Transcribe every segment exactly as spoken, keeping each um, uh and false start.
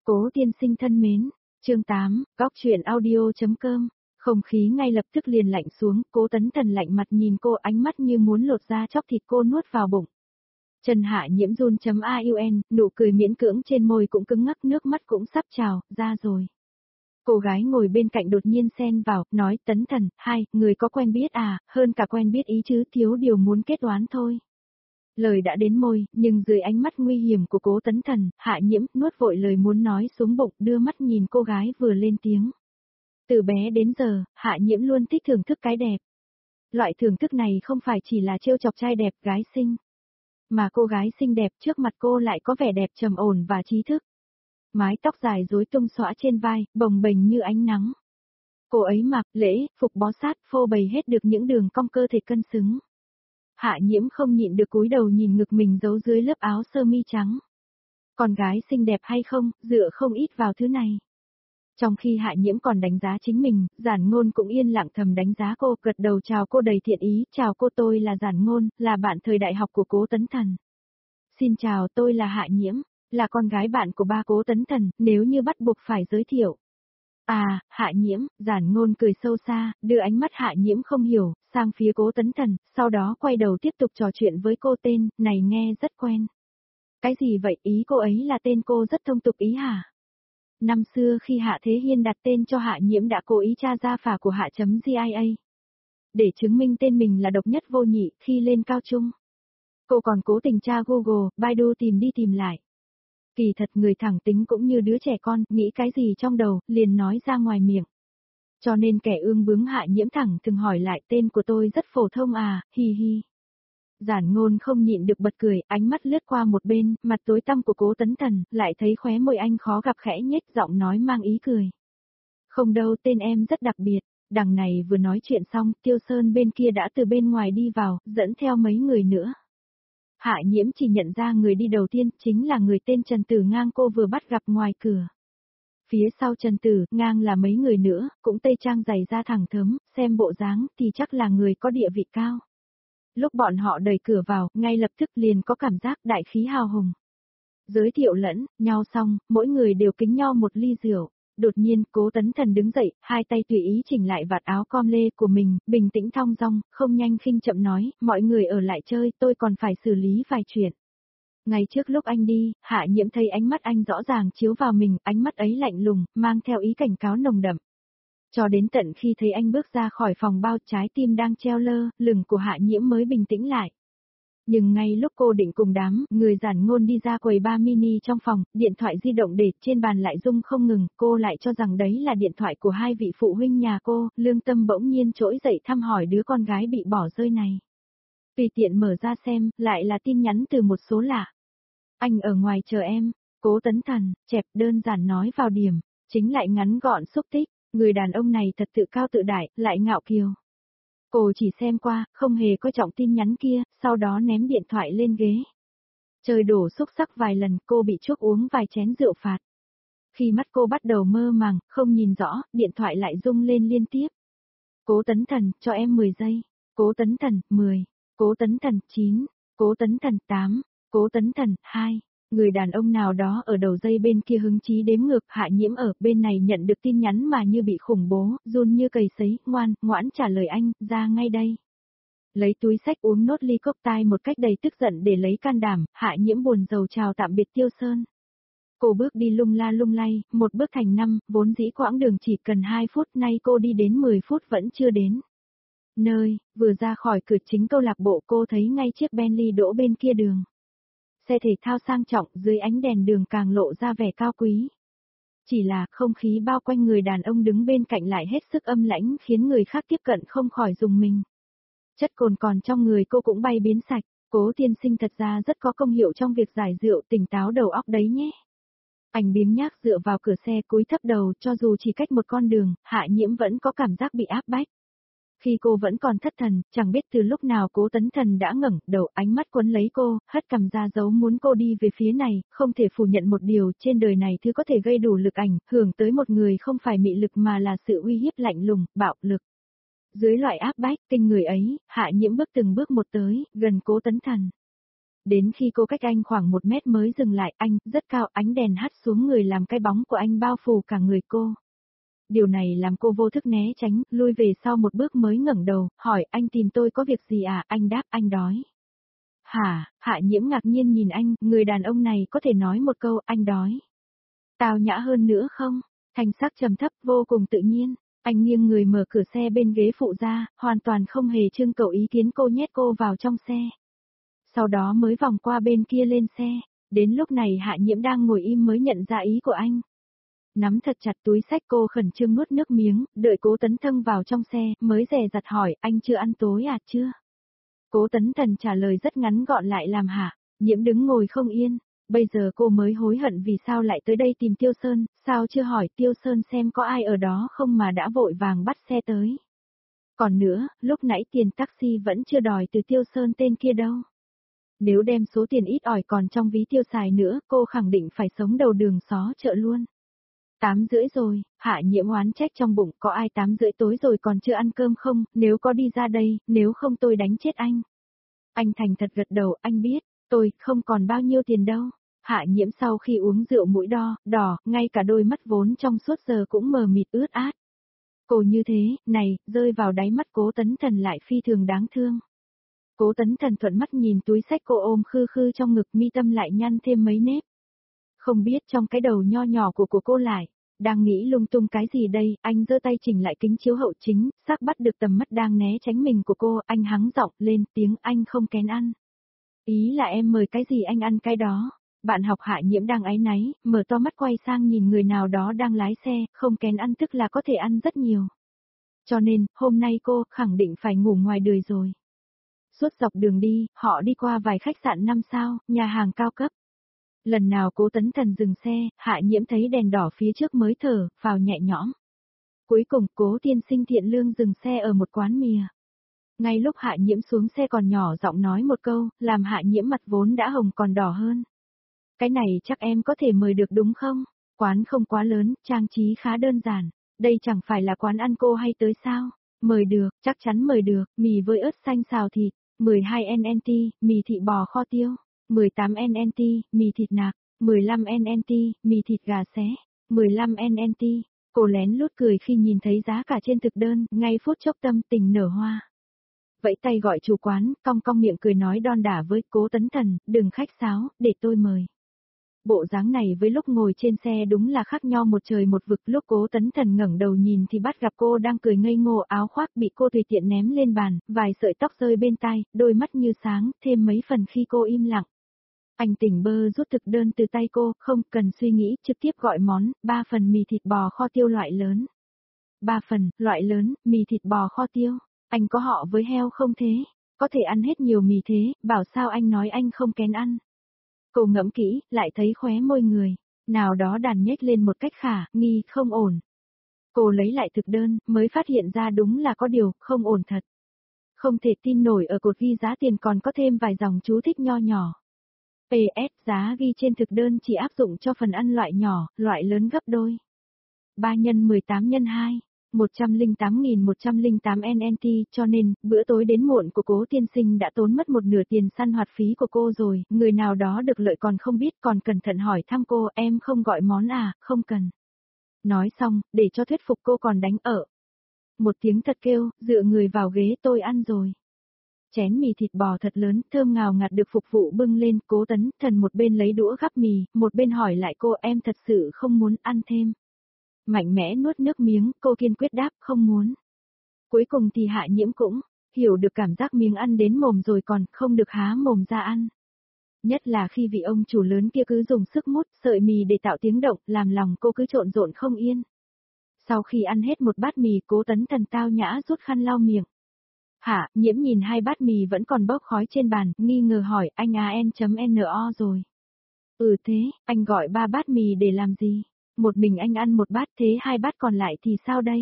Cố tiên sinh thân mến, chương tám, góc truyện audio.com, không khí ngay lập tức liền lạnh xuống, Cố Tấn Thần lạnh mặt nhìn cô, ánh mắt như muốn lột da chóc thịt cô nuốt vào bụng. Trần Hạ Nhiễm run.aun, nụ cười miễn cưỡng trên môi cũng cứng ngắc, nước mắt cũng sắp trào ra rồi. Cô gái ngồi bên cạnh đột nhiên xen vào, nói Tấn Thần, hai, người có quen biết à, hơn cả quen biết ý chứ, thiếu điều muốn kết oán thôi. Lời đã đến môi, nhưng dưới ánh mắt nguy hiểm của Cố Tấn Thần, Hạ Nhiễm nuốt vội lời muốn nói xuống bụng, đưa mắt nhìn cô gái vừa lên tiếng. Từ bé đến giờ, Hạ Nhiễm luôn thích thưởng thức cái đẹp. Loại thưởng thức này không phải chỉ là trêu chọc trai đẹp gái xinh, mà cô gái xinh đẹp trước mặt cô lại có vẻ đẹp trầm ổn và trí thức. Mái tóc dài rối tung xõa trên vai, bồng bềnh như ánh nắng. Cô ấy mặc lễ, phục bó sát, phô bày hết được những đường cong cơ thể cân xứng. Hạ Nhiễm không nhịn được cúi đầu nhìn ngực mình giấu dưới lớp áo sơ mi trắng. Con gái xinh đẹp hay không, dựa không ít vào thứ này. Trong khi Hạ Nhiễm còn đánh giá chính mình, Giản Ngôn cũng yên lặng thầm đánh giá cô, gật đầu chào cô đầy thiện ý, chào cô, tôi là Giản Ngôn, là bạn thời đại học của Cố Tấn Thần. Xin chào, tôi là Hạ Nhiễm, là con gái bạn của ba Cố Tấn Thần, nếu như bắt buộc phải giới thiệu. À, Hạ Nhiễm, Giản Ngôn cười sâu xa, đưa ánh mắt Hạ Nhiễm không hiểu, sang phía Cố Tấn Thần, sau đó quay đầu tiếp tục trò chuyện với cô, tên này nghe rất quen. Cái gì vậy, ý cô ấy là tên cô rất thông tục ý hả? Năm xưa khi Hạ Thế Hiên đặt tên cho Hạ Nhiễm đã cố ý tra ra phả của Hạ.gia. Để chứng minh tên mình là độc nhất vô nhị khi lên cao trung. Cô còn cố tình tra Google, Baidu tìm đi tìm lại. Kỳ thật người thẳng tính cũng như đứa trẻ con, nghĩ cái gì trong đầu, liền nói ra ngoài miệng. Cho nên kẻ ương bướng Hạ Nhiễm thẳng từng hỏi lại, tên của tôi rất phổ thông à, hi hi. Giản Ngôn không nhịn được bật cười, ánh mắt lướt qua một bên, mặt tối tăm của Cố Tấn Thần, lại thấy khóe môi anh khó gặp khẽ nhếch, giọng nói mang ý cười. Không đâu, tên em rất đặc biệt. Đằng này vừa nói chuyện xong, Tiêu Sơn bên kia đã từ bên ngoài đi vào, dẫn theo mấy người nữa. Hạ Nhiễm chỉ nhận ra người đi đầu tiên, chính là người tên Trần Tử Ngang cô vừa bắt gặp ngoài cửa. Phía sau Trần Tử Ngang là mấy người nữa, cũng tây trang dày da thẳng thớm, xem bộ dáng thì chắc là người có địa vị cao. Lúc bọn họ đẩy cửa vào, ngay lập tức liền có cảm giác đại khí hào hùng. Giới thiệu lẫn nhau xong, mỗi người đều kính nhau một ly rượu. Đột nhiên, Cố Tấn Thần đứng dậy, hai tay tùy ý chỉnh lại vạt áo com lê của mình, bình tĩnh thong dong, không nhanh khinh chậm nói, mọi người ở lại chơi, tôi còn phải xử lý vài chuyện. Ngày trước lúc anh đi, Hạ Nhiễm thấy ánh mắt anh rõ ràng chiếu vào mình, ánh mắt ấy lạnh lùng, mang theo ý cảnh cáo nồng đậm. Cho đến tận khi thấy anh bước ra khỏi phòng bao, trái tim đang treo lơ lửng của Hạ Nhiễm mới bình tĩnh lại. Nhưng ngay lúc cô định cùng đám người Giản Ngôn đi ra quầy bar mini trong phòng, điện thoại di động để trên bàn lại rung không ngừng, cô lại cho rằng đấy là điện thoại của hai vị phụ huynh nhà cô, lương tâm bỗng nhiên trỗi dậy thăm hỏi đứa con gái bị bỏ rơi này. Tùy tiện mở ra xem, lại là tin nhắn từ một số lạ. Anh ở ngoài chờ em, Cố Tấn Thần, chẹp đơn giản nói vào điểm, chính lại ngắn gọn xúc tích, người đàn ông này thật tự cao tự đại, lại ngạo kiều. Cô chỉ xem qua, không hề coi trọng tin nhắn kia, sau đó ném điện thoại lên ghế. Trời đổ xúc sắc vài lần, cô bị chuốc uống vài chén rượu phạt. Khi mắt cô bắt đầu mơ màng, không nhìn rõ, điện thoại lại rung lên liên tiếp. Cố Tấn Thần, cho em mười giây. Cố Tấn Thần, mười. Cố Tấn Thần, chín. Cố Tấn Thần, tám. Cố Tấn Thần, hai. Người đàn ông nào đó ở đầu dây bên kia hứng chí đếm ngược, Hạ Nhiễm ở bên này nhận được tin nhắn mà như bị khủng bố, run như cầy sấy, ngoan, ngoãn trả lời anh, ra ngay đây. Lấy túi xách uống nốt ly cốc tai một cách đầy tức giận để lấy can đảm, Hạ Nhiễm buồn rầu chào tạm biệt Tiêu Sơn. Cô bước đi lung la lung lay, một bước thành năm, vốn dĩ quãng đường chỉ cần hai phút, nay cô đi đến mười phút vẫn chưa đến. Nơi, vừa ra khỏi cửa chính câu lạc bộ cô thấy ngay chiếc Bentley đỗ bên kia đường. Xe thể thao sang trọng dưới ánh đèn đường càng lộ ra vẻ cao quý. Chỉ là không khí bao quanh người đàn ông đứng bên cạnh lại hết sức âm lãnh khiến người khác tiếp cận không khỏi rùng mình. Chất cồn còn trong người cô cũng bay biến sạch, Cố tiên sinh thật ra rất có công hiệu trong việc giải rượu, tỉnh táo đầu óc đấy nhé. Anh biếng nhác dựa vào cửa xe cúi thấp đầu, cho dù chỉ cách một con đường, Hạ Nhiễm vẫn có cảm giác bị áp bách. Khi cô vẫn còn thất thần, chẳng biết từ lúc nào Cố Tấn Thần đã ngẩng đầu, ánh mắt quấn lấy cô, hất cằm ra dấu muốn cô đi về phía này, không thể phủ nhận một điều, trên đời này thứ có thể gây đủ lực ảnh, hưởng tới một người không phải mị lực mà là sự uy hiếp lạnh lùng, bạo lực. Dưới loại áp bách kinh người ấy, Hạ Nhiễm bước từng bước một tới, gần Cố Tấn Thần. Đến khi cô cách anh khoảng một mét mới dừng lại, anh, rất cao, ánh đèn hắt xuống người làm cái bóng của anh bao phủ cả người cô. Điều này làm cô vô thức né tránh, lui về sau một bước mới ngẩng đầu, hỏi anh tìm tôi có việc gì à, anh đáp anh đói. Hả, Hạ Nhiễm ngạc nhiên nhìn anh, người đàn ông này có thể nói một câu anh đói. Tao nhã hơn nữa không? Thanh sắc trầm thấp vô cùng tự nhiên, anh nghiêng người mở cửa xe bên ghế phụ ra, hoàn toàn không hề trưng cầu ý kiến cô nhét cô vào trong xe. Sau đó mới vòng qua bên kia lên xe, đến lúc này Hạ Nhiễm đang ngồi im mới nhận ra ý của anh. Nắm thật chặt túi xách cô khẩn trương nuốt nước miếng, đợi Cố Tấn Thâng vào trong xe, mới dè dặt hỏi, anh chưa ăn tối à chưa? Cố Tấn Thần trả lời rất ngắn gọn lại làm Hạ Nhiễm đứng ngồi không yên, bây giờ cô mới hối hận vì sao lại tới đây tìm Tiêu Sơn, sao chưa hỏi Tiêu Sơn xem có ai ở đó không mà đã vội vàng bắt xe tới. Còn nữa, lúc nãy tiền taxi vẫn chưa đòi từ Tiêu Sơn tên kia đâu. Nếu đem số tiền ít ỏi còn trong ví tiêu xài nữa, cô khẳng định phải sống đầu đường xó chợ luôn. Tám rưỡi rồi, Hạ Nhiễm oán trách trong bụng, có ai tám rưỡi tối rồi còn chưa ăn cơm không, nếu có đi ra đây, nếu không tôi đánh chết anh. Anh thành thật gật đầu, anh biết, tôi không còn bao nhiêu tiền đâu. Hạ Nhiễm sau khi uống rượu mũi đo, đỏ, ngay cả đôi mắt vốn trong suốt giờ cũng mờ mịt ướt át. Cô như thế, này, rơi vào đáy mắt Cố Tấn Thần lại phi thường đáng thương. Cố Tấn Thần thuận mắt nhìn túi xách cô ôm khư khư trong ngực, mi tâm lại nhăn thêm mấy nếp. Không biết trong cái đầu nho nhỏ của của cô lại, đang nghĩ lung tung cái gì đây, anh giơ tay chỉnh lại kính chiếu hậu chính, xác bắt được tầm mắt đang né tránh mình của cô, anh hắng giọng lên tiếng anh không kén ăn. Ý là em mời cái gì anh ăn cái đó. Bạn học Hạ Nhiễm đang áy náy, mở to mắt quay sang nhìn người nào đó đang lái xe, không kén ăn tức là có thể ăn rất nhiều. Cho nên, hôm nay cô khẳng định phải ngủ ngoài đời rồi. Suốt dọc đường đi, họ đi qua vài khách sạn năm sao, nhà hàng cao cấp. Lần nào Cố Tấn Thần dừng xe, Hạ Nhiễm thấy đèn đỏ phía trước mới thở, vào nhẹ nhõm. Cuối cùng, Cố tiên sinh thiện lương dừng xe ở một quán mìa. Ngay lúc Hạ Nhiễm xuống xe còn nhỏ giọng nói một câu, làm Hạ Nhiễm mặt vốn đã hồng còn đỏ hơn. Cái này chắc em có thể mời được đúng không? Quán không quá lớn, trang trí khá đơn giản. Đây chẳng phải là quán ăn cô hay tới sao? Mời được, chắc chắn mời được, mì với ớt xanh xào thịt, mười hai en en tê, mì thịt bò kho tiêu, mười tám en en tê, mì thịt nạc, mười lăm en en tê, mì thịt gà xé, mười lăm en en tê. Cô lén lút cười khi nhìn thấy giá cả trên thực đơn, ngay phút chốc tâm tình nở hoa. Vẫy tay gọi chủ quán, cong cong miệng cười nói đon đả với Cố Tấn Thần, đừng khách sáo, để tôi mời. Bộ dáng này với lúc ngồi trên xe đúng là khác nhau một trời một vực, lúc Cố Tấn Thần ngẩng đầu nhìn thì bắt gặp cô đang cười ngây ngô, áo khoác bị cô tùy tiện ném lên bàn, vài sợi tóc rơi bên tai, đôi mắt như sáng, thêm mấy phần khi cô im lặng. Anh tỉnh bơ rút thực đơn từ tay cô, không cần suy nghĩ, trực tiếp gọi món, ba phần mì thịt bò kho tiêu loại lớn. Ba phần, loại lớn, mì thịt bò kho tiêu, anh có họ với heo không thế? Có thể ăn hết nhiều mì thế, bảo sao anh nói anh không kén ăn. Cô ngẫm kỹ, lại thấy khóe môi người, nào đó đàn nhếch lên một cách khả, nghi, không ổn. Cô lấy lại thực đơn, mới phát hiện ra đúng là có điều, không ổn thật. Không thể tin nổi ở cột ghi giá tiền còn có thêm vài dòng chú thích nho nhỏ. pê ét giá ghi trên thực đơn chỉ áp dụng cho phần ăn loại nhỏ, loại lớn gấp đôi. ba nhân mười tám nhân hai. một trăm lẻ tám nghìn một trăm lẻ tám en en tê, cho nên, bữa tối đến muộn của Cố tiên sinh đã tốn mất một nửa tiền săn hoạt phí của cô rồi, người nào đó được lợi còn không biết, còn cẩn thận hỏi thăm cô, em không gọi món à, không cần. Nói xong, để cho thuyết phục cô còn đánh ở. Một tiếng thật kêu, dựa người vào ghế tôi ăn rồi. Chén mì thịt bò thật lớn, thơm ngào ngạt được phục vụ bưng lên, Cố Tấn Thần một bên lấy đũa gắp mì, một bên hỏi lại cô, em thật sự không muốn ăn thêm. Mạnh mẽ nuốt nước miếng, cô kiên quyết đáp không muốn. Cuối cùng thì Hạ Nhiễm cũng hiểu được cảm giác miếng ăn đến mồm rồi còn không được há mồm ra ăn. Nhất là khi vị ông chủ lớn kia cứ dùng sức mút sợi mì để tạo tiếng động, làm lòng cô cứ trộn rộn không yên. Sau khi ăn hết một bát mì, Cố Tấn Thần tao nhã rút khăn lau miệng. Hạ Nhiễm nhìn hai bát mì vẫn còn bốc khói trên bàn, nghi ngờ hỏi anh a en.no rồi. Ừ thế, anh gọi ba bát mì để làm gì? Một mình anh ăn một bát thế hai bát còn lại thì sao đây?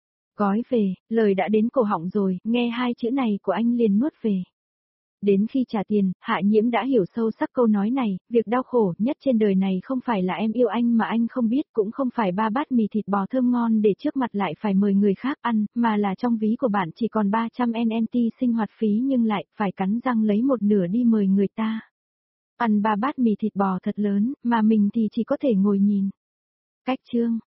Gói về, lời đã đến cổ họng rồi, nghe hai chữ này của anh liền nuốt về. Đến khi trả tiền, Hạ Nhiễm đã hiểu sâu sắc câu nói này, việc đau khổ nhất trên đời này không phải là em yêu anh mà anh không biết, cũng không phải ba bát mì thịt bò thơm ngon để trước mặt lại phải mời người khác ăn, mà là trong ví của bạn chỉ còn ba trăm en en tê sinh hoạt phí nhưng lại phải cắn răng lấy một nửa đi mời người ta. Ăn ba bát mì thịt bò thật lớn, mà mình thì chỉ có thể ngồi nhìn. Cách chương